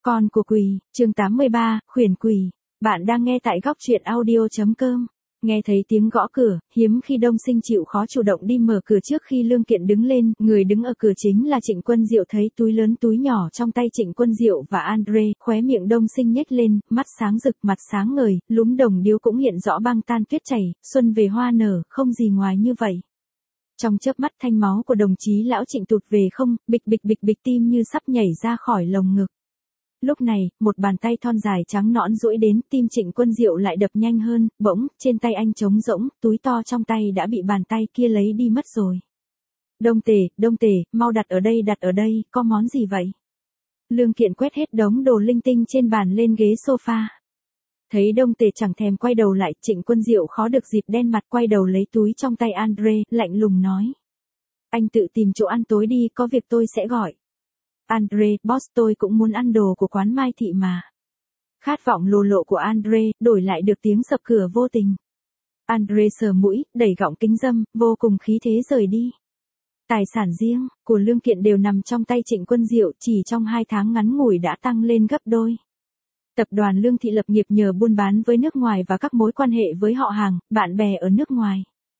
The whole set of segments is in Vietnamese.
Con của quỷ, chương 83, khuyển quỷ. Bạn đang nghe tại góc truyện audio.com. Nghe thấy tiếng gõ cửa, hiếm khi Đông Sinh chịu khó chủ động đi mở cửa trước khi Lương Kiện đứng lên, người đứng ở cửa chính là Trịnh Quân Diệu. Thấy túi lớn túi nhỏ trong tay Trịnh Quân Diệu và Andre, khóe miệng Đông Sinh nhếch lên, mắt sáng rực, mặt sáng ngời, lúm đồng điếu cũng hiện rõ băng tan tuyết chảy, xuân về hoa nở, không gì ngoài như vậy. Trong chớp mắt thanh máu của đồng chí lão Trịnh tụt về không, bịch bịch bịch bịch, tim như sắp nhảy ra khỏi lồng ngực. Lúc này, một bàn tay thon dài trắng nõn duỗi đến, tim Trịnh Quân Diệu lại đập nhanh hơn, bỗng, trên tay anh trống rỗng, túi to trong tay đã bị bàn tay kia lấy đi mất rồi. Đông Tề, mau đặt ở đây, có món gì vậy? Lương Kiện quét hết đống đồ linh tinh trên bàn lên ghế sofa. Thấy Đông Tề chẳng thèm quay đầu lại, Trịnh Quân Diệu khó được dịp đen mặt quay đầu lấy túi trong tay Andre, lạnh lùng nói. Anh tự tìm chỗ ăn tối đi, có việc tôi sẽ gọi. Andre, boss tôi cũng muốn ăn đồ của quán Mai Thị mà. Khát vọng lồ lộ của Andre, đổi lại được tiếng sập cửa vô tình. Andre sờ mũi, đẩy gọng kính râm, vô cùng khí thế rời đi. Tài sản riêng của Lương Kiện đều nằm trong tay Trịnh Quân Diệu, chỉ trong 2 tháng ngắn ngủi đã tăng lên gấp đôi. Tập đoàn Lương Thị lập nghiệp nhờ buôn bán với nước ngoài và các mối quan hệ với họ hàng, bạn bè ở nước ngoài.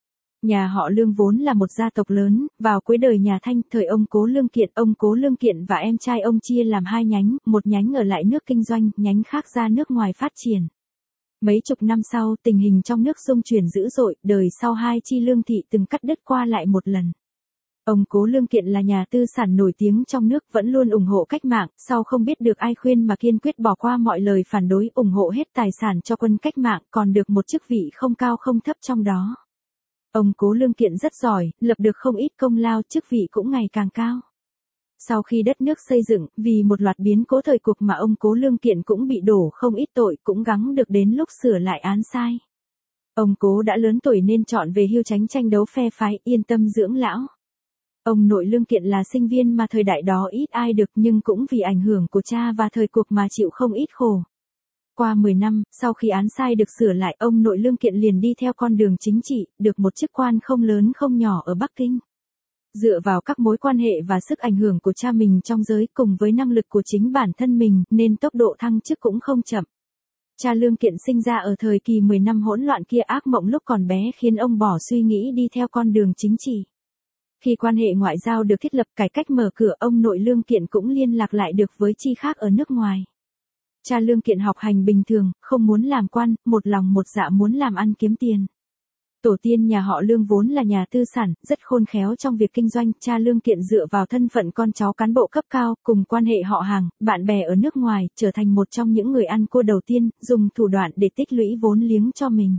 Nhà họ Lương vốn là một gia tộc lớn, vào cuối đời nhà Thanh, thời ông Cố Lương Kiện và em trai ông chia làm 2 nhánh, một nhánh ở lại nước kinh doanh, nhánh khác ra nước ngoài phát triển. Mấy chục năm sau, tình hình trong nước xung chuyển dữ dội, đời sau hai chi Lương Thị từng cắt đứt qua lại một lần. Ông Cố Lương Kiện là nhà tư sản nổi tiếng trong nước, vẫn luôn ủng hộ cách mạng, sau không biết được ai khuyên mà kiên quyết bỏ qua mọi lời phản đối, ủng hộ hết tài sản cho quân cách mạng, còn được một chức vị không cao không thấp trong đó. Ông Cố Lương Kiện rất giỏi, lập được không ít công lao, chức vị cũng ngày càng cao. Sau khi đất nước xây dựng, vì một loạt biến cố thời cuộc mà ông Cố Lương Kiện cũng bị đổ không ít tội, cũng gắng được đến lúc sửa lại án sai. Ông Cố đã lớn tuổi nên chọn về hưu tránh tranh đấu phe phái, yên tâm dưỡng lão. Ông nội Lương Kiện là sinh viên mà thời đại đó ít ai được, nhưng cũng vì ảnh hưởng của cha và thời cuộc mà chịu không ít khổ. Qua 10 năm, sau khi án sai được sửa lại, ông nội Lương Kiện liền đi theo con đường chính trị, được một chức quan không lớn không nhỏ ở Bắc Kinh. Dựa vào các mối quan hệ và sức ảnh hưởng của cha mình trong giới cùng với năng lực của chính bản thân mình, nên tốc độ thăng chức cũng không chậm. Cha Lương Kiện sinh ra ở thời kỳ 10 năm hỗn loạn kia, ác mộng lúc còn bé khiến ông bỏ suy nghĩ đi theo con đường chính trị. Khi quan hệ ngoại giao được thiết lập, cải cách mở cửa, ông nội Lương Kiện cũng liên lạc lại được với chi khác ở nước ngoài. Cha Lương Kiện học hành bình thường, không muốn làm quan, một lòng một dạ muốn làm ăn kiếm tiền. Tổ tiên nhà họ Lương vốn là nhà tư sản, rất khôn khéo trong việc kinh doanh. Cha Lương Kiện dựa vào thân phận con cháu cán bộ cấp cao, cùng quan hệ họ hàng, bạn bè ở nước ngoài, trở thành một trong những người ăn cua đầu tiên, dùng thủ đoạn để tích lũy vốn liếng cho mình.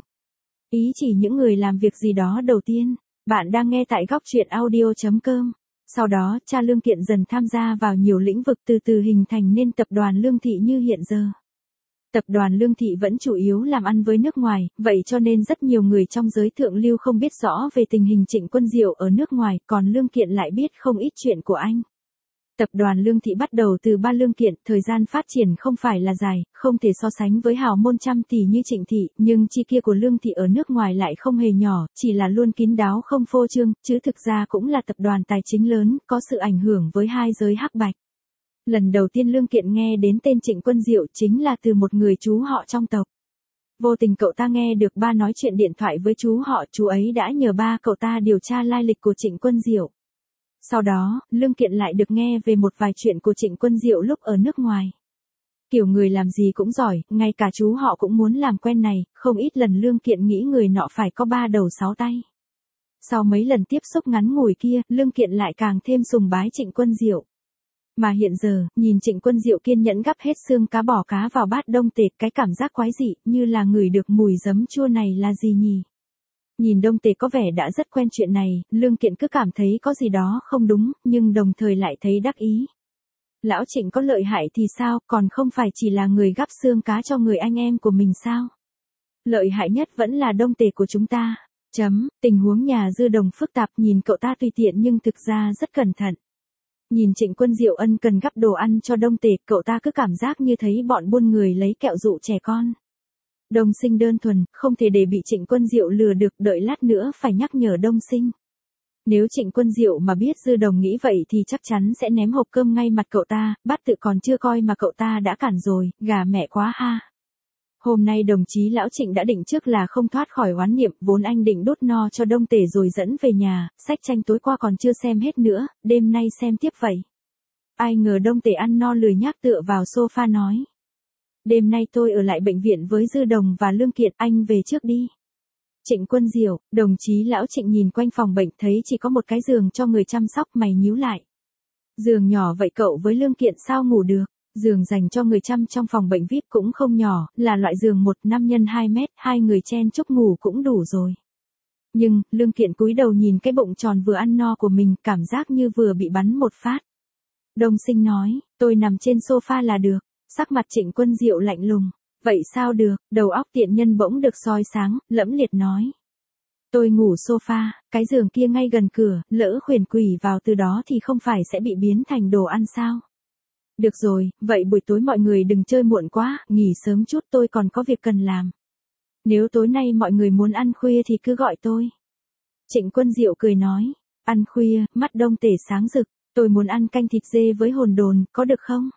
Ý chỉ những người làm việc gì đó đầu tiên. Bạn đang nghe tại góc truyện audio.com. Sau đó, cha Lương Kiện dần tham gia vào nhiều lĩnh vực, từ từ hình thành nên tập đoàn Lương Thị như hiện giờ. Tập đoàn Lương Thị vẫn chủ yếu làm ăn với nước ngoài, vậy cho nên rất nhiều người trong giới thượng lưu không biết rõ về tình hình Trịnh Quân Diệu ở nước ngoài, còn Lương Kiện lại biết không ít chuyện của anh. Tập đoàn Lương Thị bắt đầu từ ba Lương Kiện, thời gian phát triển không phải là dài, không thể so sánh với hào môn trăm tỷ như Trịnh Thị, nhưng chi kia của Lương Thị ở nước ngoài lại không hề nhỏ, chỉ là luôn kín đáo không phô trương, chứ thực ra cũng là tập đoàn tài chính lớn, có sự ảnh hưởng với hai giới hắc bạch. Lần đầu tiên Lương Kiện nghe đến tên Trịnh Quân Diệu chính là từ một người chú họ trong tộc. Vô tình cậu ta nghe được ba nói chuyện điện thoại với chú họ, chú ấy đã nhờ ba cậu ta điều tra lai lịch của Trịnh Quân Diệu. Sau đó, Lương Kiện lại được nghe về một vài chuyện của Trịnh Quân Diệu lúc ở nước ngoài. Kiểu người làm gì cũng giỏi, ngay cả chú họ cũng muốn làm quen này, không ít lần Lương Kiện nghĩ người nọ phải có 3 đầu 6 tay. Sau mấy lần tiếp xúc ngắn ngủi kia, Lương Kiện lại càng thêm sùng bái Trịnh Quân Diệu. Mà hiện giờ, nhìn Trịnh Quân Diệu kiên nhẫn gắp hết xương cá bỏ cá vào bát Đông Tề, cái cảm giác quái dị, như là ngửi được mùi giấm chua này là gì nhỉ? Nhìn Đông Tề có vẻ đã rất quen chuyện này, Lương Kiện cứ cảm thấy có gì đó không đúng, nhưng đồng thời lại thấy đắc ý. Lão Trịnh có lợi hại thì sao, còn không phải chỉ là người gắp xương cá cho người anh em của mình sao? Lợi hại nhất vẫn là Đông Tề của chúng ta. Tình huống nhà Dư Đồng phức tạp, nhìn cậu ta tùy tiện nhưng thực ra rất cẩn thận. Nhìn Trịnh Quân Diệu ân cần gắp đồ ăn cho Đông Tề, cậu ta cứ cảm giác như thấy bọn buôn người lấy kẹo dụ trẻ con. Đông Sinh đơn thuần, không thể để bị Trịnh Quân Diệu lừa được, đợi lát nữa phải nhắc nhở Đông Sinh. Nếu Trịnh Quân Diệu mà biết Dư Đồng nghĩ vậy thì chắc chắn sẽ ném hộp cơm ngay mặt cậu ta, bát tự còn chưa coi mà cậu ta đã cản rồi, gà mẹ quá ha. Hôm nay đồng chí lão Trịnh đã định trước là không thoát khỏi oán niệm, vốn anh định đút no cho Đông Tể rồi dẫn về nhà, sách tranh tối qua còn chưa xem hết nữa, đêm nay xem tiếp vậy. Ai ngờ Đông Tể ăn no lười nhác tựa vào sofa nói. Đêm nay tôi ở lại bệnh viện với Dư Đồng và Lương Kiện, anh về trước đi. Trịnh Quân Diệu, đồng chí lão Trịnh nhìn quanh phòng bệnh thấy chỉ có một cái giường cho người chăm sóc, mày nhíu lại. Giường nhỏ vậy cậu với Lương Kiện sao ngủ được? Giường dành cho người chăm trong phòng bệnh VIP cũng không nhỏ, là loại giường 1,5 x 2 mét, hai người chen chúc ngủ cũng đủ rồi. Nhưng, Lương Kiện cúi đầu nhìn cái bụng tròn vừa ăn no của mình, cảm giác như vừa bị bắn một phát. Đông Sinh nói, tôi nằm trên sofa là được. Sắc mặt Trịnh Quân Diệu lạnh lùng. Vậy sao được, đầu óc tiện nhân bỗng được soi sáng, lẫm liệt nói. Tôi ngủ sofa, cái giường kia ngay gần cửa, lỡ khuyển quỷ vào từ đó thì không phải sẽ bị biến thành đồ ăn sao? Được rồi, vậy buổi tối mọi người đừng chơi muộn quá, nghỉ sớm chút, tôi còn có việc cần làm. Nếu tối nay mọi người muốn ăn khuya thì cứ gọi tôi. Trịnh Quân Diệu cười nói, ăn khuya, mắt Đông Tể sáng rực, tôi muốn ăn canh thịt dê với hồn đồn, có được không?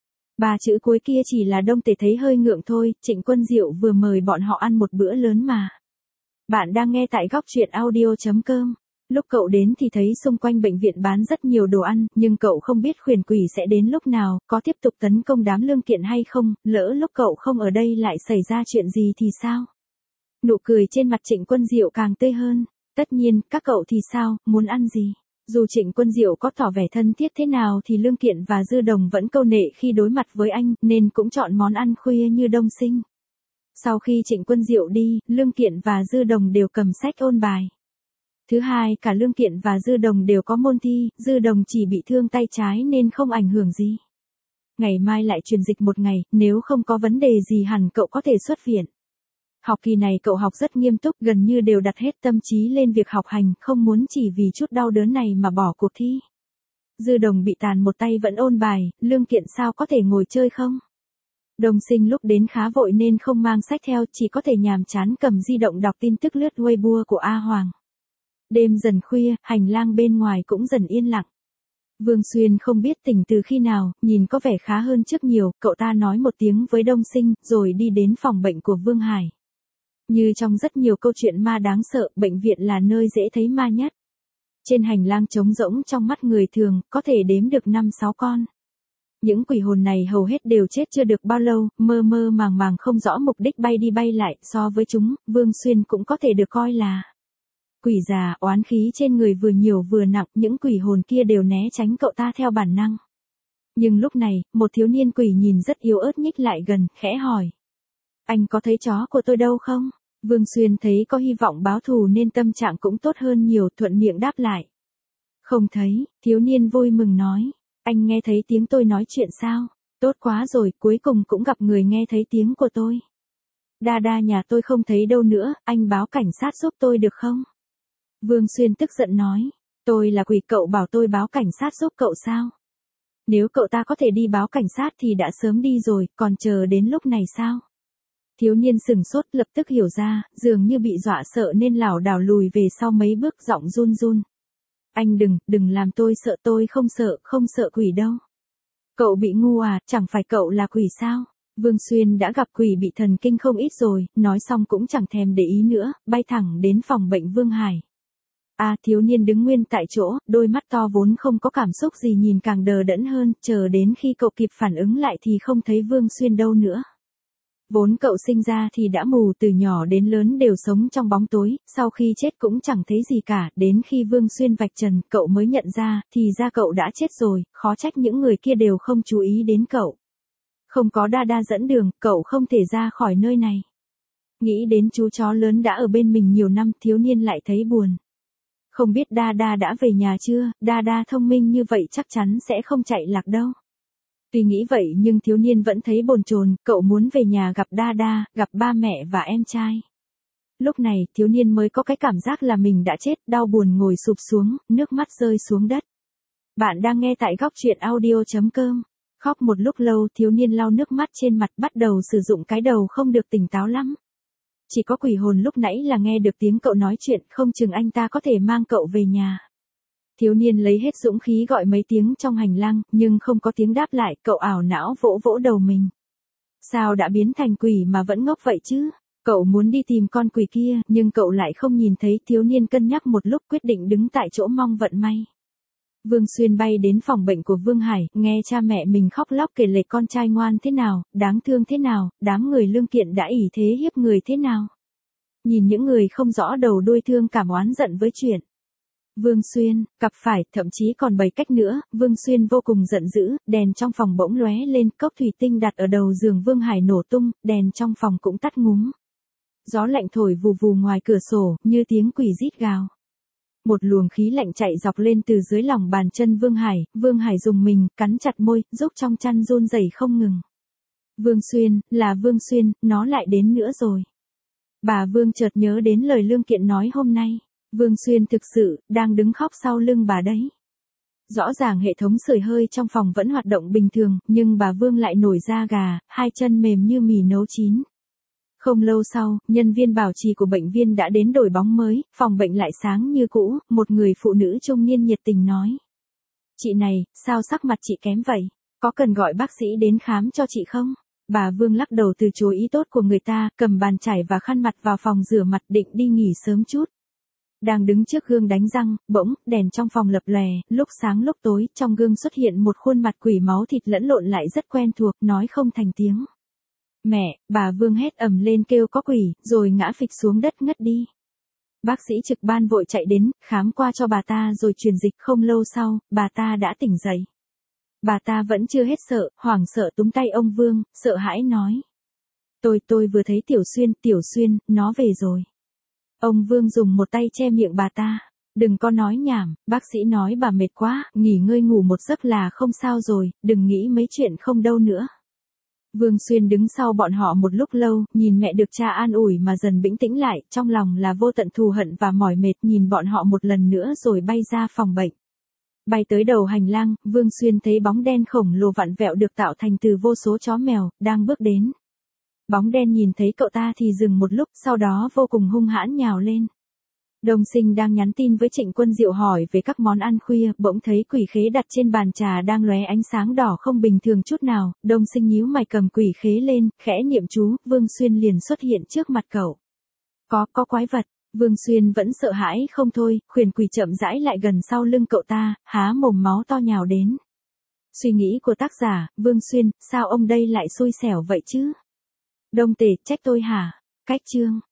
Ba chữ cuối kia chỉ là Đông Tể thấy hơi ngượng thôi, Trịnh Quân Diệu vừa mời bọn họ ăn một bữa lớn mà. Bạn đang nghe tại góc truyện audio.com. Lúc cậu đến thì thấy xung quanh bệnh viện bán rất nhiều đồ ăn, nhưng cậu không biết khuyển quỷ sẽ đến lúc nào, có tiếp tục tấn công đám Lương Kiện hay không, lỡ lúc cậu không ở đây lại xảy ra chuyện gì thì sao? Nụ cười trên mặt Trịnh Quân Diệu càng tươi hơn. Tất nhiên, các cậu thì sao, muốn ăn gì? Dù Trịnh Quân Diệu có tỏ vẻ thân thiết thế nào thì Lương Kiện và Dư Đồng vẫn câu nệ khi đối mặt với anh, nên cũng chọn món ăn khuya như Đông Sinh. Sau khi Trịnh Quân Diệu đi, Lương Kiện và Dư Đồng đều cầm sách ôn bài. Thứ hai, cả Lương Kiện và Dư Đồng đều có môn thi, Dư Đồng chỉ bị thương tay trái nên không ảnh hưởng gì. Ngày mai lại truyền dịch một ngày, nếu không có vấn đề gì hẳn cậu có thể xuất viện. Học kỳ này cậu học rất nghiêm túc, gần như đều đặt hết tâm trí lên việc học hành, không muốn chỉ vì chút đau đớn này mà bỏ cuộc thi. Dư Đồng bị tàn một tay vẫn ôn bài, Lương Kiện sao có thể ngồi chơi không? Đông Sinh lúc đến khá vội nên không mang sách theo, chỉ có thể nhàm chán cầm di động đọc tin tức lướt Weibo của A Hoàng. Đêm dần khuya, hành lang bên ngoài cũng dần yên lặng. Vương Xuyên không biết tỉnh từ khi nào, nhìn có vẻ khá hơn trước nhiều, cậu ta nói một tiếng với Đông Sinh, rồi đi đến phòng bệnh của Vương Hải. Như trong rất nhiều câu chuyện ma đáng sợ, bệnh viện là nơi dễ thấy ma nhất. Trên hành lang trống rỗng trong mắt người thường, có thể đếm được 5-6 con. Những quỷ hồn này hầu hết đều chết chưa được bao lâu, mơ mơ màng màng không rõ mục đích bay đi bay lại, so với chúng, Vương Xuyên cũng có thể được coi là quỷ già. Oán khí trên người vừa nhiều vừa nặng, những quỷ hồn kia đều né tránh cậu ta theo bản năng. Nhưng lúc này, một thiếu niên quỷ nhìn rất yếu ớt nhích lại gần, khẽ hỏi. Anh có thấy chó của tôi đâu không? Vương Xuyên thấy có hy vọng báo thù nên tâm trạng cũng tốt hơn nhiều, thuận miệng đáp lại. Không thấy, thiếu niên vui mừng nói. Anh nghe thấy tiếng tôi nói chuyện sao? Tốt quá rồi, cuối cùng cũng gặp người nghe thấy tiếng của tôi. Đa đa nhà tôi không thấy đâu nữa, anh báo cảnh sát giúp tôi được không? Vương Xuyên tức giận nói. Tôi là quỷ, cậu bảo tôi báo cảnh sát giúp cậu sao? Nếu cậu ta có thể đi báo cảnh sát thì đã sớm đi rồi, còn chờ đến lúc này sao? Thiếu niên sừng sốt, lập tức hiểu ra, dường như bị dọa sợ nên lảo đảo lùi về sau mấy bước, giọng run run. Anh đừng làm tôi sợ, tôi không sợ quỷ đâu. Cậu bị ngu à, chẳng phải cậu là quỷ sao? Vương Xuyên đã gặp quỷ bị thần kinh không ít rồi, nói xong cũng chẳng thèm để ý nữa, bay thẳng đến phòng bệnh Vương Hải. Thiếu niên đứng nguyên tại chỗ, đôi mắt to vốn không có cảm xúc gì nhìn càng đờ đẫn hơn, chờ đến khi cậu kịp phản ứng lại thì không thấy Vương Xuyên đâu nữa. Vốn cậu sinh ra thì đã mù, từ nhỏ đến lớn đều sống trong bóng tối, sau khi chết cũng chẳng thấy gì cả, đến khi Vương Xuyên vạch trần, cậu mới nhận ra, thì ra cậu đã chết rồi, khó trách những người kia đều không chú ý đến cậu. Không có đa đa dẫn đường, cậu không thể ra khỏi nơi này. Nghĩ đến chú chó lớn đã ở bên mình nhiều năm, thiếu niên lại thấy buồn. Không biết đa đa đã về nhà chưa, đa đa thông minh như vậy chắc chắn sẽ không chạy lạc đâu. Tuy nghĩ vậy nhưng thiếu niên vẫn thấy bồn chồn, cậu muốn về nhà gặp đa đa, gặp ba mẹ và em trai. Lúc này, thiếu niên mới có cái cảm giác là mình đã chết, đau buồn ngồi sụp xuống, nước mắt rơi xuống đất. Bạn đang nghe tại góc truyện audio.com. Khóc một lúc lâu, thiếu niên lau nước mắt trên mặt, bắt đầu sử dụng cái đầu không được tỉnh táo lắm. Chỉ có quỷ hồn lúc nãy là nghe được tiếng cậu nói chuyện, không chừng anh ta có thể mang cậu về nhà. Thiếu niên lấy hết dũng khí gọi mấy tiếng trong hành lang, nhưng không có tiếng đáp lại, cậu ảo não vỗ vỗ đầu mình. Sao đã biến thành quỷ mà vẫn ngốc vậy chứ? Cậu muốn đi tìm con quỷ kia, nhưng cậu lại không nhìn thấy. Thiếu niên cân nhắc một lúc quyết định đứng tại chỗ mong vận may. Vương Xuyên bay đến phòng bệnh của Vương Hải, nghe cha mẹ mình khóc lóc kể lể con trai ngoan thế nào, đáng thương thế nào, đám người Lương Kiện đã ỷ thế hiếp người thế nào. Nhìn những người không rõ đầu đuôi thương cảm oán giận với chuyện Vương Xuyên gặp phải, thậm chí còn bày cách nữa. Vương Xuyên vô cùng giận dữ, đèn trong phòng bỗng lóe lên, cốc thủy tinh đặt ở đầu giường Vương Hải nổ tung, đèn trong phòng cũng tắt ngúm. Gió lạnh thổi vù vù ngoài cửa sổ, như tiếng quỷ rít gào. Một luồng khí lạnh chạy dọc lên từ dưới lòng bàn chân Vương Hải rùng mình, cắn chặt môi, giúp trong chăn run rẩy không ngừng. Vương Xuyên, là Vương Xuyên, nó lại đến nữa rồi. Bà Vương chợt nhớ đến lời Lương Kiện nói hôm nay. Vương Xuyên thực sự, đang đứng khóc sau lưng bà đấy. Rõ ràng hệ thống sưởi hơi trong phòng vẫn hoạt động bình thường, nhưng bà Vương lại nổi da gà, hai chân mềm như mì nấu chín. Không lâu sau, nhân viên bảo trì của bệnh viện đã đến đổi bóng mới, phòng bệnh lại sáng như cũ, một người phụ nữ trung niên nhiệt tình nói. Chị này, sao sắc mặt chị kém vậy? Có cần gọi bác sĩ đến khám cho chị không? Bà Vương lắc đầu từ chối ý tốt của người ta, cầm bàn chải và khăn mặt vào phòng rửa mặt định đi nghỉ sớm chút. Đang đứng trước gương đánh răng, bỗng, đèn trong phòng lập lòe, lúc sáng lúc tối, trong gương xuất hiện một khuôn mặt quỷ máu thịt lẫn lộn lại rất quen thuộc, nói không thành tiếng. Mẹ, bà Vương hét ầm lên kêu có quỷ, rồi ngã phịch xuống đất ngất đi. Bác sĩ trực ban vội chạy đến, khám qua cho bà ta rồi truyền dịch. Không lâu sau, bà ta đã tỉnh dậy. Bà ta vẫn chưa hết sợ, hoảng sợ túm tay ông Vương, sợ hãi nói. Tôi vừa thấy Tiểu Xuyên, nó về rồi. Ông Vương dùng một tay che miệng bà ta. Đừng có nói nhảm, bác sĩ nói bà mệt quá, nghỉ ngơi ngủ một giấc là không sao rồi, đừng nghĩ mấy chuyện không đâu nữa. Vương Xuyên đứng sau bọn họ một lúc lâu, nhìn mẹ được cha an ủi mà dần bình tĩnh lại, trong lòng là vô tận thù hận và mỏi mệt, nhìn bọn họ một lần nữa rồi bay ra phòng bệnh. Bay tới đầu hành lang, Vương Xuyên thấy bóng đen khổng lồ vặn vẹo được tạo thành từ vô số chó mèo, đang bước đến. Bóng đen nhìn thấy cậu ta thì dừng một lúc, sau đó vô cùng hung hãn nhào lên. Đông Sinh đang nhắn tin với Trịnh Quân Diệu hỏi về các món ăn khuya, bỗng thấy quỷ khế đặt trên bàn trà đang lóe ánh sáng đỏ không bình thường chút nào. Đông Sinh nhíu mày cầm quỷ khế lên, khẽ niệm chú, Vương Xuyên liền xuất hiện trước mặt cậu. Có quái vật. Vương Xuyên vẫn sợ hãi không thôi, khuyển quỷ chậm rãi lại gần sau lưng cậu ta, há mồm máu to nhào đến. Suy nghĩ của tác giả, Vương Xuyên, sao ông đây lại xui xẻo vậy chứ? Đông Tề, trách tôi hả? Cách chương